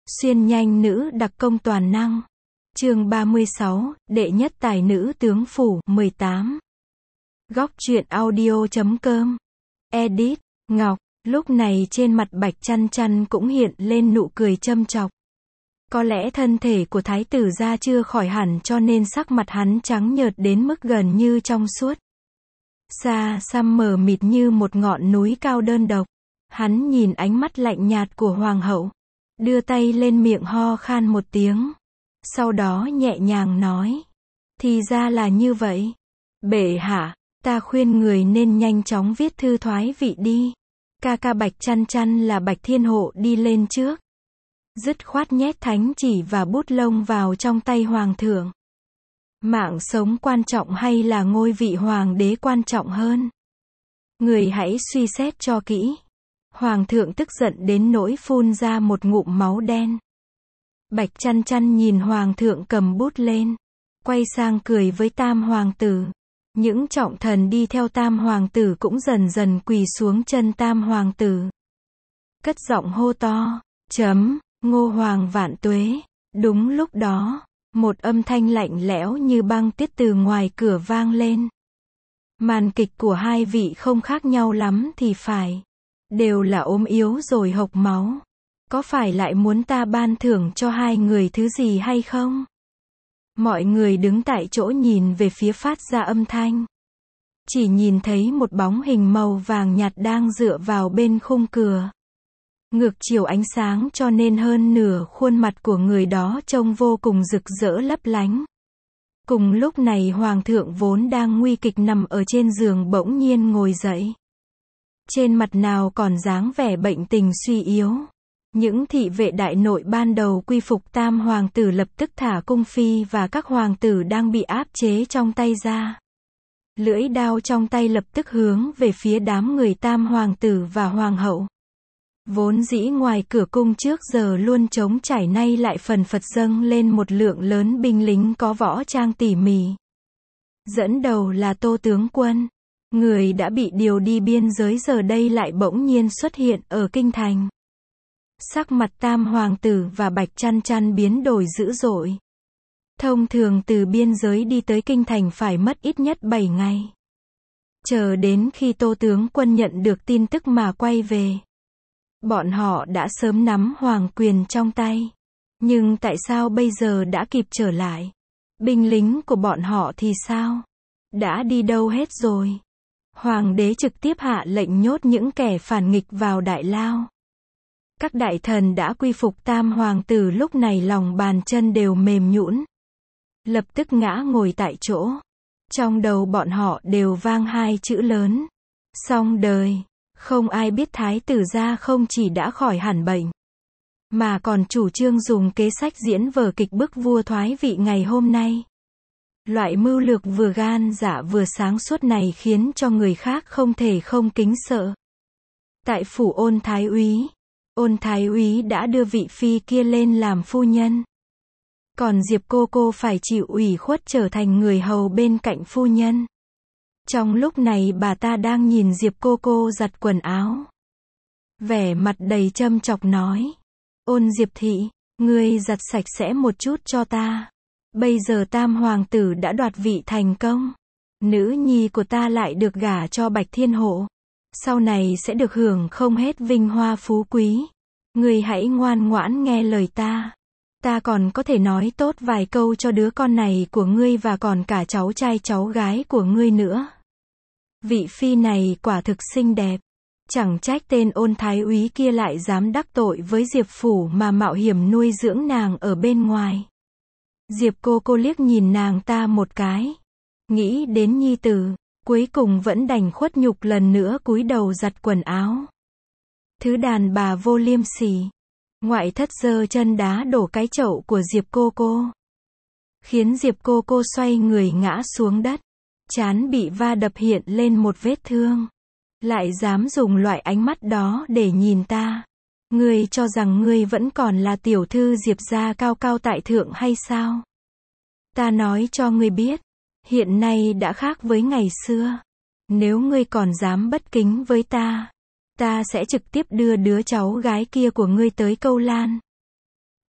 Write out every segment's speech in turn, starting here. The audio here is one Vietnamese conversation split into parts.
Xuyên nhanh nữ đặc công toàn năng. Chương 36, đệ nhất tài nữ tướng phủ, 18. Góc truyện audio.com. Edit, Ngọc. Lúc này trên mặt Bạch Chăn Chăn cũng hiện lên nụ cười châm chọc. Có lẽ thân thể của thái tử gia chưa khỏi hẳn cho nên sắc mặt hắn trắng nhợt đến mức gần như trong suốt. Xa xăm mờ mịt như một ngọn núi cao đơn độc. Hắn nhìn ánh mắt lạnh nhạt của hoàng hậu, đưa tay lên miệng ho khan một tiếng. Sau đó nhẹ nhàng nói. Thì ra là như vậy. Bệ hạ, ta khuyên người nên nhanh chóng viết thư thoái vị đi. Ca ca Bạch Chăn Chăn là Bạch Thiên Hộ đi lên trước. Dứt khoát nhét thánh chỉ và bút lông vào trong tay hoàng thượng. Mạng sống quan trọng hay là ngôi vị hoàng đế quan trọng hơn? Người hãy suy xét cho kỹ. Hoàng thượng tức giận đến nỗi phun ra một ngụm máu đen. Bạch Chăn Chăn nhìn hoàng thượng cầm bút lên, quay sang cười với tam hoàng tử. Những trọng thần đi theo tam hoàng tử cũng dần dần quỳ xuống chân tam hoàng tử. Cất giọng hô to, Ngô Hoàng vạn tuế. Đúng lúc đó, một âm thanh lạnh lẽo như băng tiết từ ngoài cửa vang lên. Màn kịch của hai vị không khác nhau lắm thì phải. Đều là ốm yếu rồi hộc máu. Có phải lại muốn ta ban thưởng cho hai người thứ gì hay không? Mọi người đứng tại chỗ nhìn về phía phát ra âm thanh. Chỉ nhìn thấy một bóng hình màu vàng nhạt đang dựa vào bên khung cửa. Ngược chiều ánh sáng cho nên hơn nửa khuôn mặt của người đó trông vô cùng rực rỡ lấp lánh. Cùng lúc này hoàng thượng vốn đang nguy kịch nằm ở trên giường bỗng nhiên ngồi dậy. Trên mặt nào còn dáng vẻ bệnh tình suy yếu. Những thị vệ đại nội ban đầu quy phục tam hoàng tử lập tức thả cung phi và các hoàng tử đang bị áp chế trong tay ra. Lưỡi đao trong tay lập tức hướng về phía đám người tam hoàng tử và hoàng hậu. Vốn dĩ ngoài cửa cung trước giờ luôn trống trải nay lại phần phật dâng lên một lượng lớn binh lính có võ trang tỉ mỉ. Dẫn đầu là Tô tướng quân. Người đã bị điều đi biên giới giờ đây lại bỗng nhiên xuất hiện ở kinh thành. Sắc mặt tam hoàng tử và Bạch Chăn Chăn biến đổi dữ dội. Thông thường từ biên giới đi tới kinh thành phải mất ít nhất 7 ngày. Chờ đến khi Tô tướng quân nhận được tin tức mà quay về. Bọn họ đã sớm nắm hoàng quyền trong tay. Nhưng tại sao bây giờ đã kịp trở lại? Binh lính của bọn họ thì sao? Đã đi đâu hết rồi? Hoàng đế trực tiếp hạ lệnh nhốt những kẻ phản nghịch vào đại lao. Các đại thần đã quy phục tam hoàng tử lúc này lòng bàn chân đều mềm nhũn. Lập tức ngã ngồi tại chỗ. Trong đầu bọn họ đều vang hai chữ lớn. Xong đời. Không ai biết thái tử gia không chỉ đã khỏi hẳn bệnh, mà còn chủ trương dùng kế sách diễn vở kịch bức vua thoái vị ngày hôm nay. Loại mưu lược vừa gan dạ vừa sáng suốt này khiến cho người khác không thể không kính sợ. Tại phủ Ôn thái úy đã đưa vị phi kia lên làm phu nhân. Còn Diệp cô phải chịu ủy khuất trở thành người hầu bên cạnh phu nhân. Trong lúc này bà ta đang nhìn Diệp cô giặt quần áo. Vẻ mặt đầy châm chọc nói. Ôn Diệp thị, ngươi giặt sạch sẽ một chút cho ta. Bây giờ tam hoàng tử đã đoạt vị thành công. Nữ nhi của ta lại được gả cho Bạch Thiên Hộ. Sau này sẽ được hưởng không hết vinh hoa phú quý. Ngươi hãy ngoan ngoãn nghe lời ta. Ta còn có thể nói tốt vài câu cho đứa con này của ngươi và còn cả cháu trai cháu gái của ngươi nữa. Vị phi này quả thực xinh đẹp. Chẳng trách tên Ôn thái úy kia lại dám đắc tội với Diệp phủ mà mạo hiểm nuôi dưỡng nàng ở bên ngoài. Diệp cô liếc nhìn nàng ta một cái. Nghĩ đến nhi tử, cuối cùng vẫn đành khuất nhục lần nữa cúi đầu giặt quần áo. Thứ đàn bà vô liêm sỉ. Ngoại thất giơ chân đá đổ cái chậu của Diệp cô. Khiến Diệp cô xoay người ngã xuống đất. Trán bị va đập hiện lên một vết thương. Lại dám dùng loại ánh mắt đó để nhìn ta. Ngươi cho rằng ngươi vẫn còn là tiểu thư Diệp gia cao cao tại thượng hay sao? Ta nói cho ngươi biết. Hiện nay đã khác với ngày xưa. Nếu ngươi còn dám bất kính với ta, ta sẽ trực tiếp đưa đứa cháu gái kia của ngươi tới Câu Lan.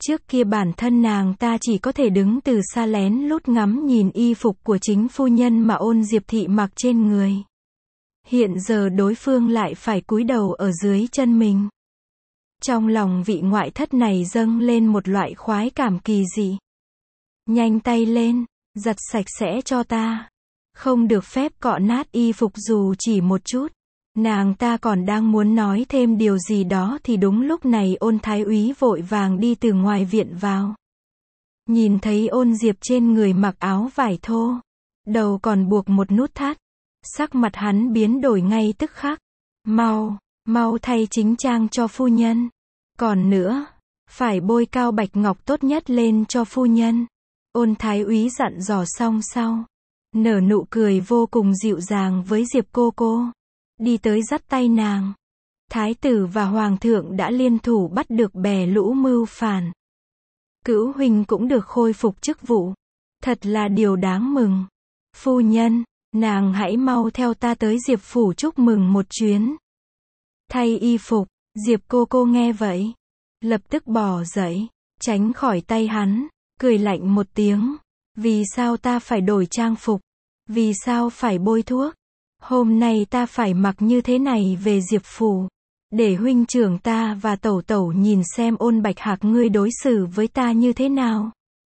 Trước kia bản thân nàng ta chỉ có thể đứng từ xa lén lút ngắm nhìn y phục của chính phu nhân mà Ôn Diệp Thị mặc trên người. Hiện giờ đối phương lại phải cúi đầu ở dưới chân mình. Trong lòng vị ngoại thất này dâng lên một loại khoái cảm kỳ dị. Nhanh tay lên, giặt sạch sẽ cho ta. Không được phép cọ nát y phục dù chỉ một chút. Nàng ta còn đang muốn nói thêm điều gì đó thì đúng lúc này Ôn thái úy vội vàng đi từ ngoài viện vào. Nhìn thấy Ôn Diệp trên người mặc áo vải thô, đầu còn buộc một nút thắt. Sắc mặt hắn biến đổi ngay tức khắc. Mau thay chính trang cho phu nhân. Còn nữa, phải bôi cao bạch ngọc tốt nhất lên cho phu nhân. Ôn thái úy dặn dò xong sau, nở nụ cười vô cùng dịu dàng với Diệp cô. Đi tới dắt tay nàng. Thái tử và hoàng thượng đã liên thủ bắt được bè lũ mưu phản. Cữu huynh cũng được khôi phục chức vụ. Thật là điều đáng mừng. Phu nhân, nàng hãy mau theo ta tới Diệp phủ chúc mừng một chuyến. Thay y phục, Diệp cô nghe vậy, lập tức bỏ dậy, tránh khỏi tay hắn, cười lạnh một tiếng. Vì sao ta phải đổi trang phục? Vì sao phải bôi thuốc? Hôm nay ta phải mặc như thế này về Diệp phủ, để huynh trưởng ta và tẩu tẩu nhìn xem Ôn Bạch Hạc ngươi đối xử với ta như thế nào.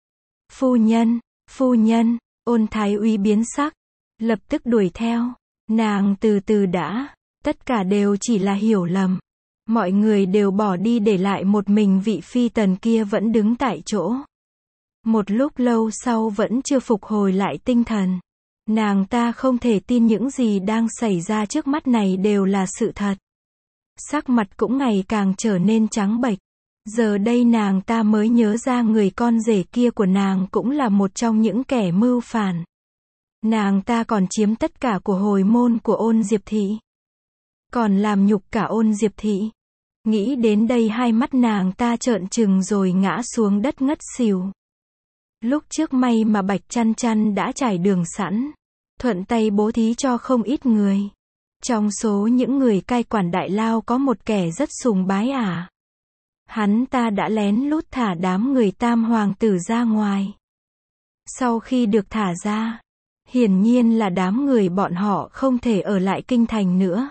Phu nhân, Ôn thái úy biến sắc, lập tức đuổi theo. Nàng từ từ đã, tất cả đều chỉ là hiểu lầm. Mọi người đều bỏ đi để lại một mình vị phi tần kia vẫn đứng tại chỗ. Một lúc lâu sau vẫn chưa phục hồi lại tinh thần. Nàng ta không thể tin những gì đang xảy ra trước mắt này đều là sự thật. Sắc mặt cũng ngày càng trở nên trắng bệch. Giờ đây nàng ta mới nhớ ra người con rể kia của nàng cũng là một trong những kẻ mưu phản. Nàng ta còn chiếm tất cả của hồi môn của Ôn Diệp Thị. Còn làm nhục cả Ôn Diệp Thị. Nghĩ đến đây hai mắt nàng ta trợn trừng rồi ngã xuống đất ngất xỉu. Lúc trước may mà Bạch Chăn Chăn đã trải đường sẵn, thuận tay bố thí cho không ít người. Trong số những người cai quản Đại Lao có một kẻ rất sùng bái ả. Hắn ta đã lén lút thả đám người Tam hoàng tử ra ngoài. Sau khi được thả ra, hiển nhiên là đám người bọn họ không thể ở lại kinh thành nữa.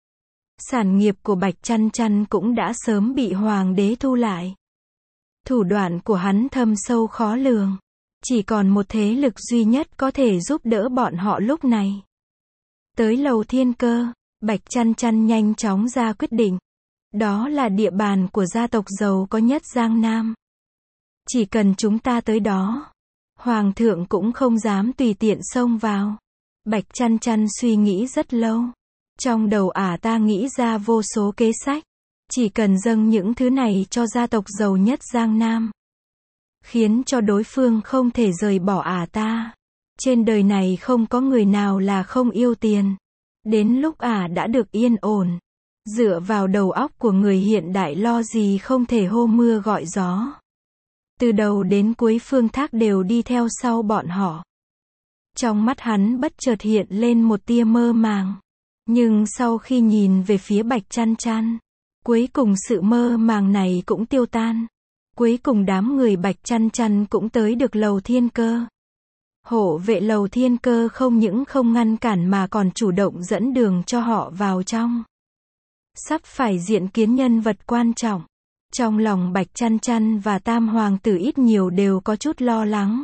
Sản nghiệp của Bạch Chăn Chăn cũng đã sớm bị hoàng đế thu lại. Thủ đoạn của hắn thâm sâu khó lường. Chỉ còn một thế lực duy nhất có thể giúp đỡ bọn họ lúc này. Tới Lầu Thiên Cơ, Bạch Chăn Chăn nhanh chóng ra quyết định. Đó là địa bàn của gia tộc giàu có nhất Giang Nam. Chỉ cần chúng ta tới đó, hoàng thượng cũng không dám tùy tiện xông vào. Bạch Chăn Chăn suy nghĩ rất lâu. Trong đầu ả ta nghĩ ra vô số kế sách. Chỉ cần dâng những thứ này cho gia tộc giàu nhất Giang Nam, khiến cho đối phương không thể rời bỏ ả ta. Trên đời này không có người nào là không yêu tiền. Đến lúc ả đã được yên ổn, dựa vào đầu óc của người hiện đại lo gì không thể hô mưa gọi gió. Từ đầu đến cuối Phương Thác đều đi theo sau bọn họ. Trong mắt hắn bất chợt hiện lên một tia mơ màng. Nhưng sau khi nhìn về phía Bạch Chăn Chăn, cuối cùng sự mơ màng này cũng tiêu tan. Cuối cùng đám người Bạch Chăn Chăn cũng tới được Lầu Thiên Cơ. Hộ vệ Lầu Thiên Cơ không những không ngăn cản mà còn chủ động dẫn đường cho họ vào trong. Sắp phải diện kiến nhân vật quan trọng. Trong lòng Bạch Chăn Chăn và Tam hoàng tử ít nhiều đều có chút lo lắng.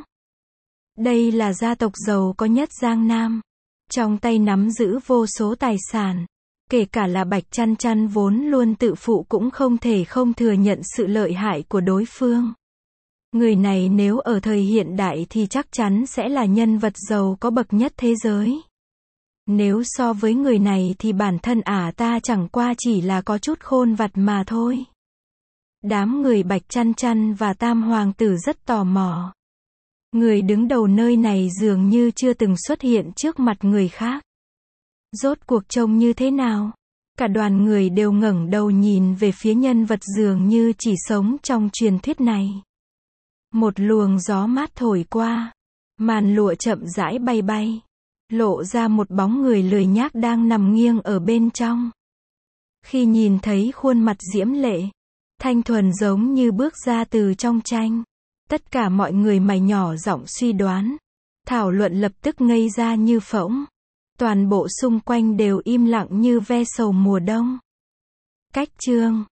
Đây là gia tộc giàu có nhất Giang Nam. Trong tay nắm giữ vô số tài sản. Kể cả là Bạch Chăn Chăn vốn luôn tự phụ cũng không thể không thừa nhận sự lợi hại của đối phương. Người này nếu ở thời hiện đại thì chắc chắn sẽ là nhân vật giàu có bậc nhất thế giới. Nếu so với người này thì bản thân ả ta chẳng qua chỉ là có chút khôn vặt mà thôi. Đám người Bạch Chăn Chăn và Tam hoàng tử rất tò mò. Người đứng đầu nơi này dường như chưa từng xuất hiện trước mặt người khác. Rốt cuộc trông như thế nào? Cả đoàn người đều ngẩng đầu nhìn về phía nhân vật dường như chỉ sống trong truyền thuyết này. Một luồng gió mát thổi qua, màn lụa chậm rãi bay bay, lộ ra một bóng người lười nhác đang nằm nghiêng ở bên trong. Khi nhìn thấy khuôn mặt diễm lệ, thanh thuần giống như bước ra từ trong tranh. Tất cả mọi người mày nhỏ giọng suy đoán. Thảo luận lập tức ngây ra như phỗng. Toàn bộ xung quanh đều im lặng như ve sầu mùa đông. Cách chương